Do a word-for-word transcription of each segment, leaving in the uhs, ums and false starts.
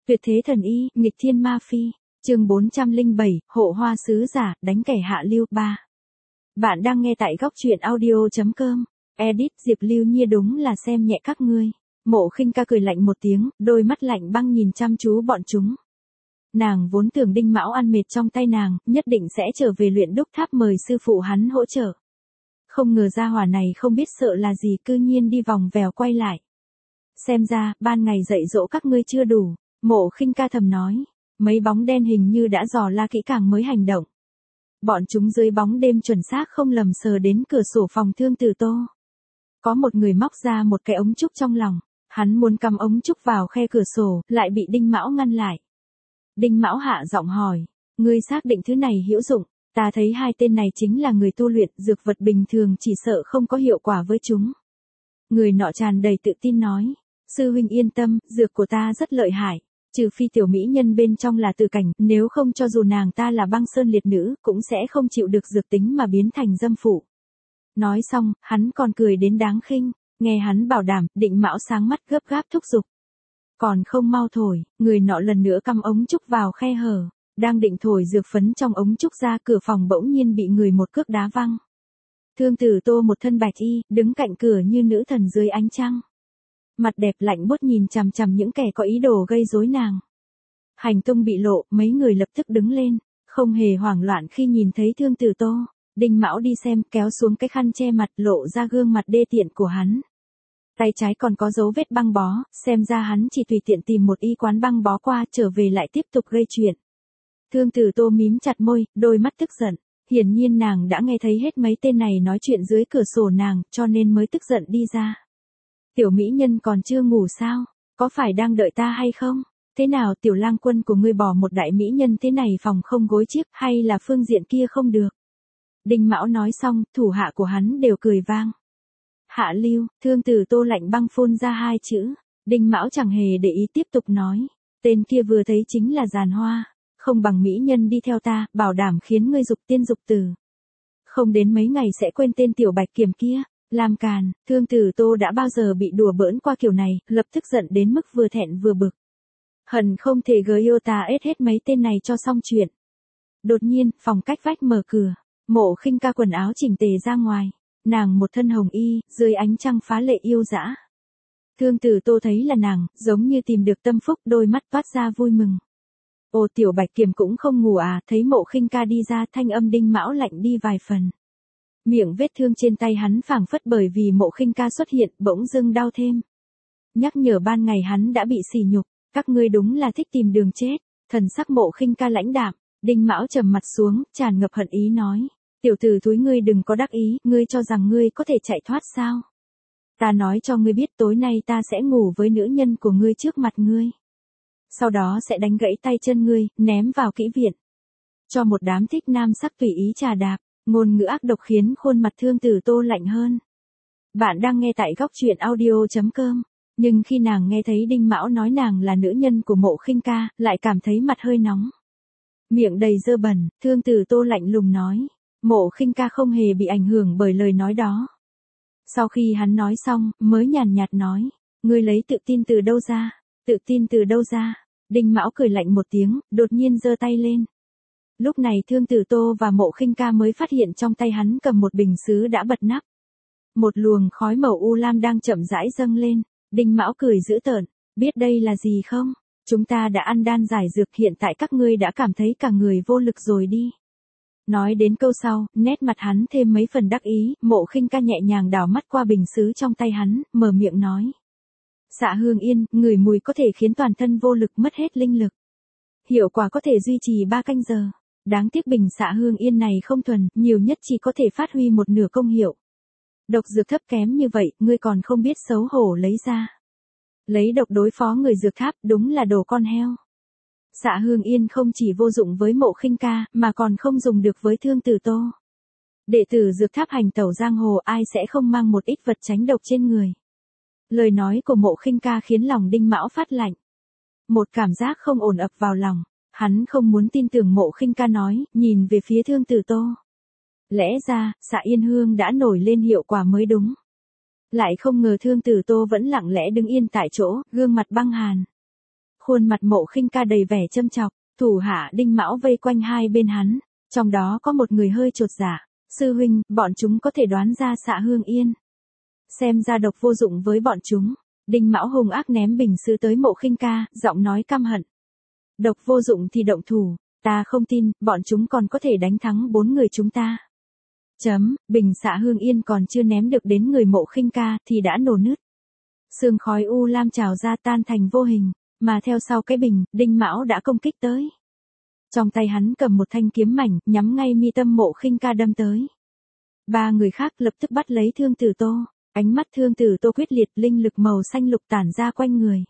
Tuyệt thế thần y, nghịch thiên ma phi. Chương bốn trăm lẻ bảy, hộ hoa sứ giả, đánh kẻ hạ lưu ba. Bạn đang nghe tại góc truyện audio chấm com. Edit Diệp Lưu Nhiên đúng là xem nhẹ các ngươi. Mộ Khinh Ca cười lạnh một tiếng, đôi mắt lạnh băng nhìn chăm chú bọn chúng. Nàng vốn tưởng Đinh Mão ăn mệt trong tay nàng, nhất định sẽ trở về luyện đúc tháp mời sư phụ hắn hỗ trợ. Không ngờ gia hỏa này không biết sợ là gì, cư nhiên đi vòng vèo quay lại. Xem ra, ban ngày dạy dỗ các ngươi chưa đủ, Mộ Khinh Ca thầm nói. Mấy bóng đen hình như đã dò la kỹ càng mới hành động. Bọn chúng dưới bóng đêm chuẩn xác không lầm sờ đến cửa sổ phòng Thương Tử Tô. Có một người móc ra một cái ống trúc trong lòng, hắn muốn cắm ống trúc vào khe cửa sổ, lại bị Đinh Mão ngăn lại. Đinh Mão hạ giọng hỏi, ngươi xác định thứ này hữu dụng? Ta thấy hai tên này chính là người tu luyện, dược vật bình thường chỉ sợ không có hiệu quả với chúng. Người nọ tràn đầy tự tin nói, sư huynh yên tâm, dược của ta rất lợi hại. Trừ phi tiểu mỹ nhân bên trong là Tử Cảnh, nếu không cho dù nàng ta là băng sơn liệt nữ, cũng sẽ không chịu được dược tính mà biến thành dâm phụ. Nói xong, hắn còn cười đến đáng khinh, nghe hắn bảo đảm, Định Mão sáng mắt gấp gáp thúc giục. Còn không mau thổi, người nọ lần nữa cắm ống trúc vào khe hở, đang định thổi dược phấn trong ống trúc ra, cửa phòng bỗng nhiên bị người một cước đá văng. Thương Tử Tô một thân bạch y, đứng cạnh cửa như nữ thần dưới ánh trăng. Mặt đẹp lạnh buốt nhìn chằm chằm những kẻ có ý đồ gây rối nàng. Hành tung bị lộ, mấy người lập tức đứng lên, không hề hoảng loạn khi nhìn thấy Thương Tử Tô. Đinh Mão đi xem, kéo xuống cái khăn che mặt, lộ ra gương mặt đê tiện của hắn. Tay trái còn có dấu vết băng bó, xem ra hắn chỉ tùy tiện tìm một y quán băng bó qua, trở về lại tiếp tục gây chuyện. Thương Tử Tô mím chặt môi, đôi mắt tức giận. Hiển nhiên nàng đã nghe thấy hết mấy tên này nói chuyện dưới cửa sổ nàng, cho nên mới tức giận đi ra. Tiểu mỹ nhân còn chưa ngủ sao? Có phải đang đợi ta hay không? Thế nào tiểu lang quân của ngươi bỏ một đại mỹ nhân thế này phòng không gối chiếc, hay là phương diện kia không được? Đinh Mão nói xong, thủ hạ của hắn đều cười vang. Hạ lưu, Thương Tử Tô lạnh băng phun ra hai chữ. Đinh Mão chẳng hề để ý tiếp tục nói. Tên kia vừa thấy chính là giàn hoa. Không bằng mỹ nhân đi theo ta, bảo đảm khiến ngươi dục tiên dục tử. Không đến mấy ngày sẽ quên tên tiểu bạch kiểm kia. Làm càn, Thương Tử Tô đã bao giờ bị đùa bỡn qua kiểu này, lập tức giận đến mức vừa thẹn vừa bực. Hận không thể gờ yêu ta ết hết mấy tên này cho xong chuyện. Đột nhiên, phòng cách vách mở cửa, Mộ Khinh Ca quần áo chỉnh tề ra ngoài, nàng một thân hồng y, dưới ánh trăng phá lệ yêu dã. Thương Tử Tô thấy là nàng, giống như tìm được tâm phúc, đôi mắt toát ra vui mừng. Ồ tiểu bạch kiểm cũng không ngủ à, thấy Mộ Khinh Ca đi ra, thanh âm Đinh Mão lạnh đi vài phần. Miệng vết thương trên tay hắn phảng phất bởi vì Mộ Khinh Ca xuất hiện, bỗng dưng đau thêm. Nhắc nhở ban ngày hắn đã bị sỉ nhục, các ngươi đúng là thích tìm đường chết. Thần sắc Mộ Khinh Ca lãnh đạm, Đinh Mão trầm mặt xuống, tràn ngập hận ý nói, tiểu tử thúi ngươi đừng có đắc ý, ngươi cho rằng ngươi có thể chạy thoát sao? Ta nói cho ngươi biết tối nay ta sẽ ngủ với nữ nhân của ngươi trước mặt ngươi. Sau đó sẽ đánh gãy tay chân ngươi, ném vào kỹ viện. Cho một đám thích nam sắc tùy ý trà đạp. Ngôn ngữ ác độc khiến khuôn mặt Thương Tử Tô lạnh hơn. Bạn đang nghe tại góc truyện audio chấm com. Nhưng khi nàng nghe thấy Đinh Mão nói nàng là nữ nhân của Mộ Khinh Ca, lại cảm thấy mặt hơi nóng. Miệng đầy dơ bẩn, Thương Tử Tô lạnh lùng nói. Mộ Khinh Ca không hề bị ảnh hưởng bởi lời nói đó. Sau khi hắn nói xong, mới nhàn nhạt nói. Ngươi lấy tự tin từ đâu ra? Tự tin từ đâu ra? Đinh Mão cười lạnh một tiếng, đột nhiên giơ tay lên. Lúc này Thương Tử Tô và Mộ Khinh Ca mới phát hiện trong tay hắn cầm một bình sứ đã bật nắp. Một luồng khói màu u lam đang chậm rãi dâng lên. Đinh Mão cười dữ tợn, biết đây là gì không? Chúng ta đã ăn đan giải dược, hiện tại các ngươi đã cảm thấy cả người vô lực rồi đi. Nói đến câu sau, nét mặt hắn thêm mấy phần đắc ý, Mộ Khinh Ca nhẹ nhàng đảo mắt qua bình sứ trong tay hắn, mở miệng nói. Dạ Hương Yên, ngửi mùi có thể khiến toàn thân vô lực mất hết linh lực. Hiệu quả có thể duy trì ba canh giờ. Đáng tiếc bình xạ hương yên này không thuần, nhiều nhất chỉ có thể phát huy một nửa công hiệu. Độc dược thấp kém như vậy, ngươi còn không biết xấu hổ lấy ra. Lấy độc đối phó người dược tháp, đúng là đồ con heo. Xạ hương yên không chỉ vô dụng với Mộ Khinh Ca, mà còn không dùng được với Thương Tử Tô. Đệ tử dược tháp hành tẩu giang hồ ai sẽ không mang một ít vật tránh độc trên người. Lời nói của Mộ Khinh Ca khiến lòng Đinh Mão phát lạnh. Một cảm giác không ổn ập vào lòng. Hắn không muốn tin tưởng Mộ Khinh Ca nói, nhìn về phía Thương Tử Tô. Lẽ ra, xạ yên hương đã nổi lên hiệu quả mới đúng. Lại không ngờ Thương Tử Tô vẫn lặng lẽ đứng yên tại chỗ, gương mặt băng hàn. Khuôn mặt Mộ Khinh Ca đầy vẻ châm chọc, thủ hạ Đinh Mão vây quanh hai bên hắn, trong đó có một người hơi chột dạ, sư huynh, bọn chúng có thể đoán ra Xạ Hương Yên. Xem ra độc vô dụng với bọn chúng. Đinh Mão hung ác ném bình sứ tới Mộ Khinh Ca, giọng nói căm hận. Độc vô dụng thì động thủ, ta không tin, bọn chúng còn có thể đánh thắng bốn người chúng ta. Chấm, bình Xạ Hương Yên còn chưa ném được đến người Mộ Khinh Ca thì đã nổ nứt. Sương khói u lam trào ra tan thành vô hình, mà theo sau cái bình, Đinh Mão đã công kích tới. Trong tay hắn cầm một thanh kiếm mảnh, nhắm ngay mi tâm Mộ Khinh Ca đâm tới. Ba người khác lập tức bắt lấy Thương Tử Tô, ánh mắt Thương Tử Tô quyết liệt, linh lực màu xanh lục tản ra quanh người.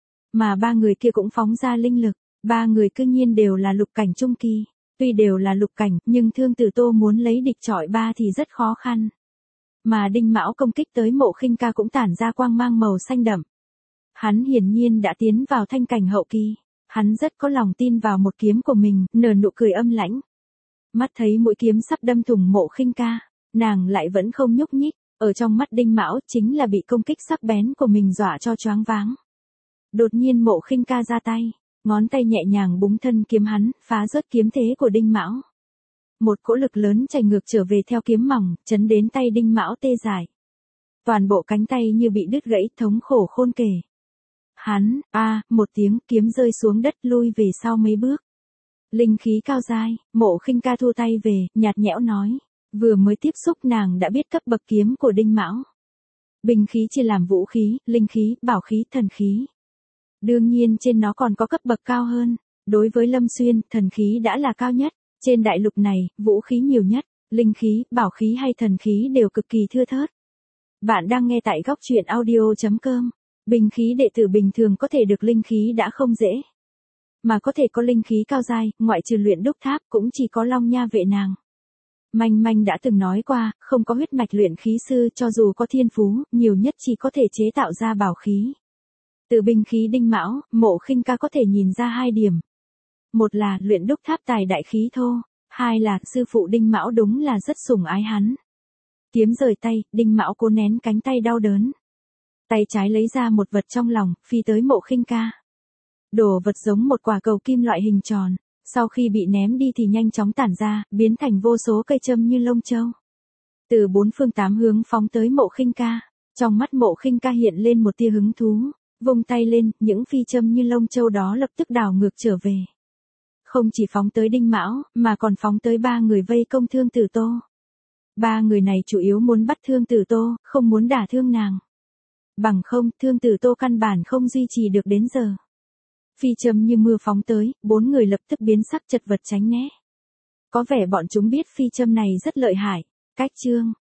Mà ba người kia cũng phóng ra linh lực, ba người cư nhiên đều là lục cảnh trung kỳ. Tuy đều là lục cảnh, nhưng Thương Tử Tô muốn lấy địch chọi ba thì rất khó khăn. Mà Đinh Mão công kích tới Mộ Khinh Ca cũng tản ra quang mang màu xanh đậm. Hắn hiển nhiên đã tiến vào thanh cảnh hậu kỳ. Hắn rất có lòng tin vào một kiếm của mình, nở nụ cười âm lãnh. Mắt thấy mũi kiếm sắp đâm thủng Mộ Khinh Ca, nàng lại vẫn không nhúc nhích, ở trong mắt Đinh Mão chính là bị công kích sắc bén của mình dọa cho choáng váng. Đột nhiên Mộ Khinh Ca ra tay, ngón tay nhẹ nhàng búng thân kiếm hắn, phá rớt kiếm thế của Đinh Mão. Một cỗ lực lớn chảy ngược trở về theo kiếm mỏng, chấn đến tay Đinh Mão tê dại. Toàn bộ cánh tay như bị đứt gãy, thống khổ khôn kể. Hắn, a, một tiếng, kiếm rơi xuống đất, lui về sau mấy bước. Linh khí cao dai, Mộ Khinh Ca thu tay về, nhạt nhẽo nói, vừa mới tiếp xúc nàng đã biết cấp bậc kiếm của Đinh Mão. Binh khí chia làm vũ khí, linh khí, bảo khí, thần khí. Đương nhiên trên nó còn có cấp bậc cao hơn, đối với Lâm Xuyên, thần khí đã là cao nhất, trên đại lục này, vũ khí nhiều nhất, linh khí, bảo khí hay thần khí đều cực kỳ thưa thớt. Bạn đang nghe tại góc truyện audio chấm com. Binh khí đệ tử bình thường có thể được linh khí đã không dễ. Mà có thể có linh khí cao dai, ngoại trừ luyện đúc tháp cũng chỉ có Long Nha vệ nàng. Manh Manh đã từng nói qua, không có huyết mạch luyện khí sư cho dù có thiên phú, nhiều nhất chỉ có thể chế tạo ra bảo khí. Từ binh khí Đinh Mão, Mộ Khinh Ca có thể nhìn ra hai điểm. Một là luyện đúc tháp tài đại khí thô, hai là sư phụ Đinh Mão đúng là rất sủng ái hắn. Kiếm rời tay, Đinh Mão cố nén cánh tay đau đớn. Tay trái lấy ra một vật trong lòng, phi tới Mộ Khinh Ca. Đồ vật giống một quả cầu kim loại hình tròn, sau khi bị ném đi thì nhanh chóng tản ra, biến thành vô số cây châm như lông châu. Từ bốn phương tám hướng phóng tới Mộ Khinh Ca, trong mắt Mộ Khinh Ca hiện lên một tia hứng thú, vung tay lên, những phi châm như lông châu đó lập tức đảo ngược trở về. Không chỉ phóng tới Đinh Mão, mà còn phóng tới ba người vây công Thương Tử Tô. Ba người này chủ yếu muốn bắt Thương Tử Tô, không muốn đả thương nàng. Bằng không, Thương Tử Tô căn bản không duy trì được đến giờ. Phi châm như mưa phóng tới, bốn người lập tức biến sắc chật vật tránh né. Có vẻ bọn chúng biết phi châm này rất lợi hại. Cách chương